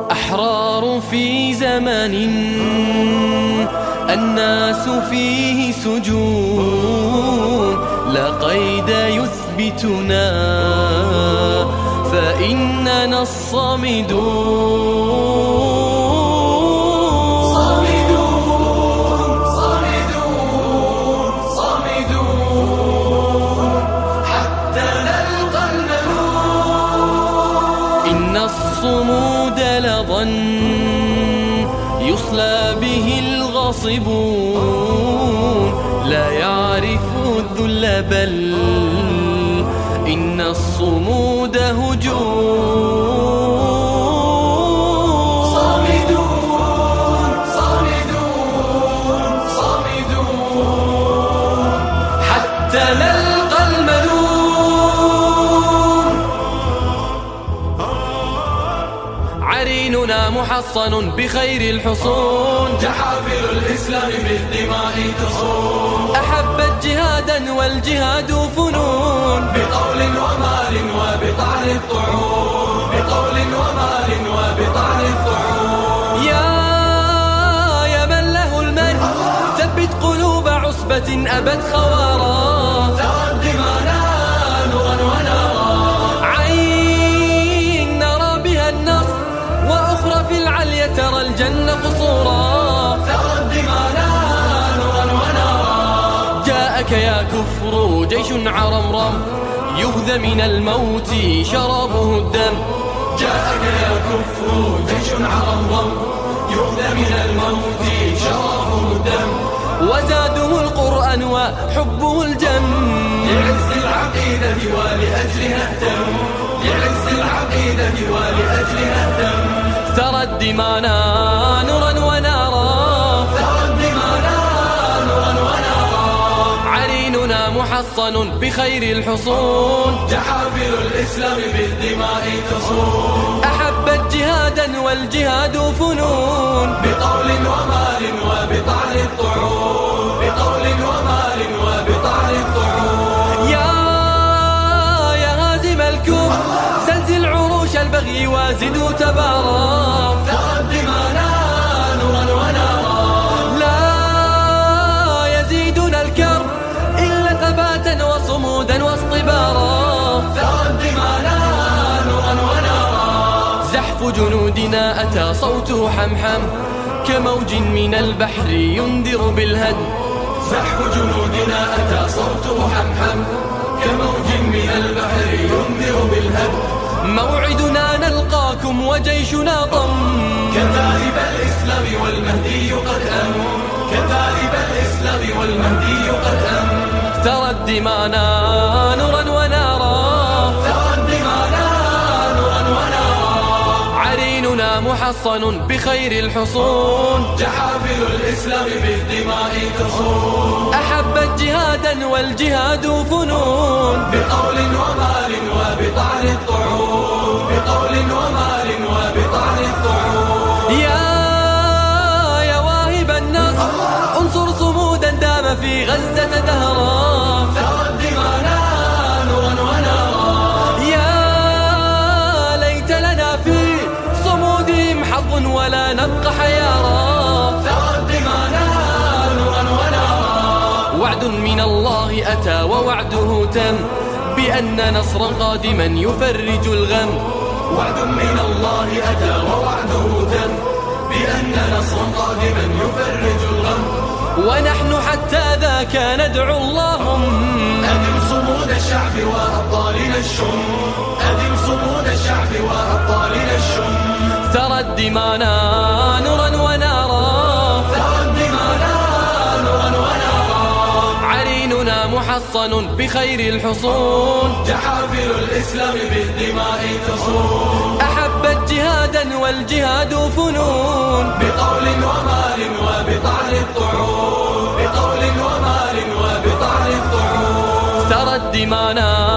أحرار في زمن الناس فيه سجون، لا قيد يثبتنا فإننا الصامدون. الصمود لظى يصلى به الغاصبون، لا يعرف الذل بل إن الصمود هجوم. صامدون صامدون صامدون حتى نلقى المنون. عريننا محصن بخير الحصون، جحافل الإسلام بالدماء تصون. أحبت جهادا والجهاد فنون، بقول ومال وبطعن الطعون. بقول ومال وبطعن الطعون. يا من له المن ثبت قلوب عصبة أبت خوارا. ترى دمانا نورا ونارا، عين نرى بها النصر وأخرى في العليا ترى الجنة قصورا. ترى دمانا نورا ونارا. جاءك يا كفر جيش عرمرم يغذى من الموت شرابه الدم. جاءك يا كفر جيش عرمرم يغذى من الموت شرابه الدم. وزاده القرآن وحبه الجم. لعز العقيدة ولأجلها اهتم. لعز العقيدة ولأجلها اهتم. ترى الدمانا نورا ونارا. ترى الدمانا نورا ونارا. عريننا محصن بخير الحصون، جحافل الإسلام بالدماء تصون. أحبت جهادا والجهاد فنون، بقول ومال وبطعن الطعون. بقول ومال وبطعن الطعون. يا هازم الكفر زلزل عروش البغي وازدوا تبارا. ترى الدمانا نورا ونارا. لا يزيدنا الكرب إلا ثباتا وصمودا واصطبارا. ترى الدمانا نورا ونارا. زحف جنودنا أتى صوته حمحم كموج من البحر ينذر بالهدم. زحف جنودنا أتى صوته حمحم كموج من البحر ينذر بالهدم. موعدنا نلقاكم وجيشنا ضم. كتائب الإسلام والمهدي قد أم. كتائب الإسلام والمهدي قد أم. ترى الدمانا نورا ونارا. ترى الدمانا نورا ونارا. عريننا محصن بخير الحصون، جحافل الإسلام بالدماء تصون. أحبت جهادا والجهاد فنون، بقول ومال وبطعن الطعون. بقول ومال وبطعن الطعون. يا واهب النصر انصر صمودا دام في غزة دهرا. ترى الدمانا نورا ونارا. يا ليت لنا في صمودهم حظ ولا نبقى حيارا. ترى الدمانا نورا ونارا. وعد من الله أتى ووعده تم بأن نصرا قادما يفرج الغم. وعد من الله أتى ووعده تم بأن نصرا قادما يفرج الغم. ونحن حتى ذاك ندعو اللهم أدم صمود الشعب وأبطالنا الشم. أدم صمود الشعب وأبطالنا الشم. ترى الدمانا نورا ونارا. ترى الدمانا نورا ونارا. عريننا محصن بخير الحصون، جحافل الإسلام بالدماء تصون. أحبت جهادا والجهاد فنون، بقول ومال وبطعن الطعون. بقول ومال وبطعن الطعون. ترى الدمانا